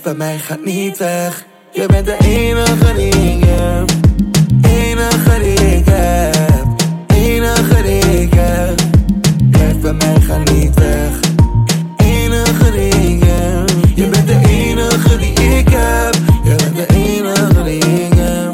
bij mij, gaat niet weg. Je bent de enige die ik heb. Enige die ik heb. Enige die ik heb. Blijf bij mij, ga niet weg. Enige die ik heb. Je bent de enige die ik heb. Je bent de enige die ik heb.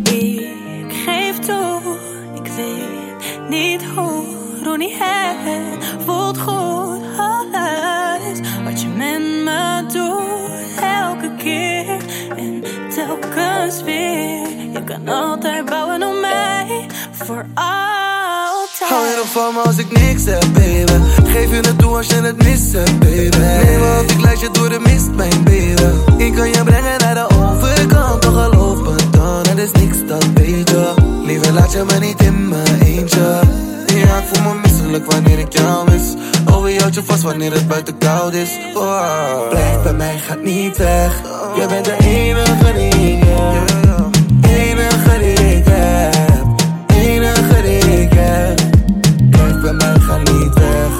Ik geef toe, ik weet niet hoe niet het voelt goed. Alles wat je met me doet, elke keer en telkens weer. Je kan altijd bouwen op mij, voor altijd. Hou je nog van me als ik niks heb, baby? Geef je het toe als je het mis hebt, baby. Neem me op, ik leid je door de mist, mijn baby. Ik kan je brengen naar de overkant, toch geloof me dan, het is niks, dat weet je. Liever laat je me niet in mijn eentje. Ja, ik voel me misselijk wanneer ik jou mis. Oh, je houdt je vast wanneer het buiten koud is. Oh. Blijf bij mij, gaat niet weg. Je bent de enige die ik heb. Enige die ik heb. Enige die ik heb. Blijf bij mij, ga niet weg.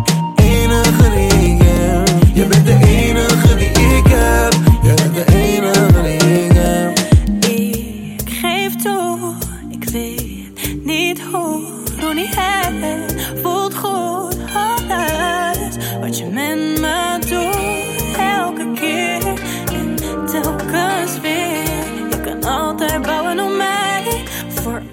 Enige die ik heb. Je bent de enige die ik heb. Je bent de enige die ik heb. Ik geef toe, ik weet niet hoe niet het voelt goed. Alles wat je met me doet, elke keer en telkens weer. Je kan altijd bouwen op mij, voor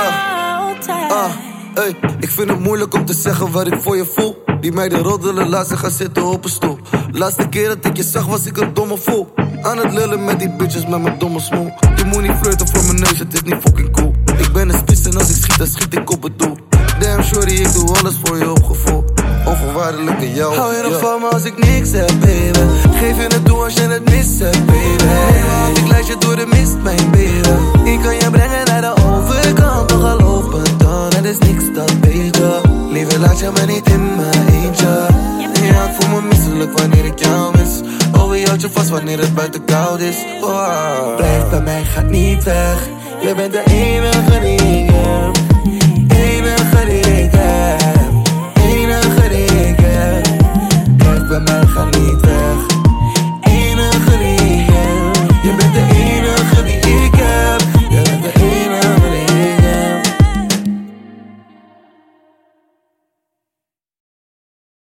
altijd. Hey, ik vind het moeilijk om te zeggen wat ik voor je voel. Die meiden roddelen, laat ze gaan zitten op een stoel. Laatste keer dat ik je zag was ik een domme fool. Aan het lullen met die bitches met mijn domme smoel. Je moet niet flirten voor mijn neus, het is niet fucking cool. Ik ben een spits en als ik schiet, dan schiet ik op het doel. Damn shorty, ik doe alles voor je op gevoel. Onvoorwaardelijk in jou. Hou je nog van me als ik niks heb, baby? Geef je het toe als je het mis hebt, baby. Want ik leid je door de mist, mijn baby. Ik kan je brengen naar de overkant, toch geloof me dan, het is niks, dat weet je. Liever laat je me niet in mijn eentje. Ja, ik voel me misselijk wanneer ik jou mis. Oh, je houdt je vast wanneer het buiten koud is. Oh. Blijf bij mij, gaat niet weg. Je bent de enige die ik heb.